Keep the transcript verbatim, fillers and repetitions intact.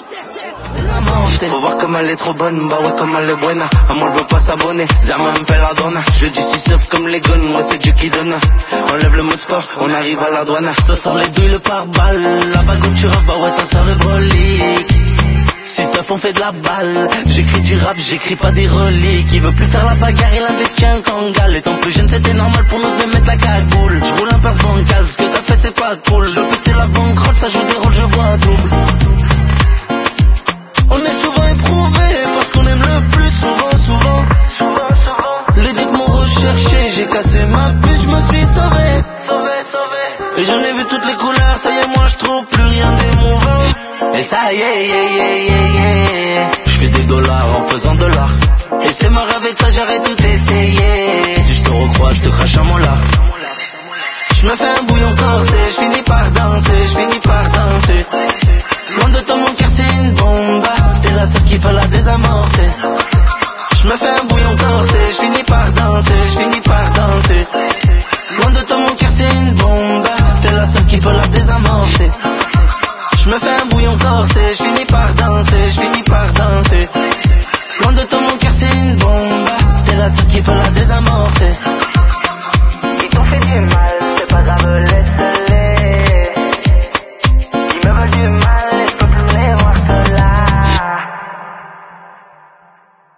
Faut voir comme elle est trop bonne, bah ouais comme elle est buena. À moi elle veut pas s'abonner, Zama me fait la donne. Je du six neuf comme les guns, moi c'est Dieu qui donne. On lève le mode sport, on arrive à la douane. Ça sort les douilles, le pare-balles. La bague où tu rap, bah ouais ça sort le brolique. six neuf on fait de la balle. J'écris du rap, j'écris pas des reliques. Il veut plus faire la bagarre, il investit un kangal. Étant plus jeune c'était normal pour nous de mettre la cagoule. Je roule un passe bancal, ce que t'as fait c'est pas cool. Je veux péter la banquerolle, ça joue des rôles, je vois double.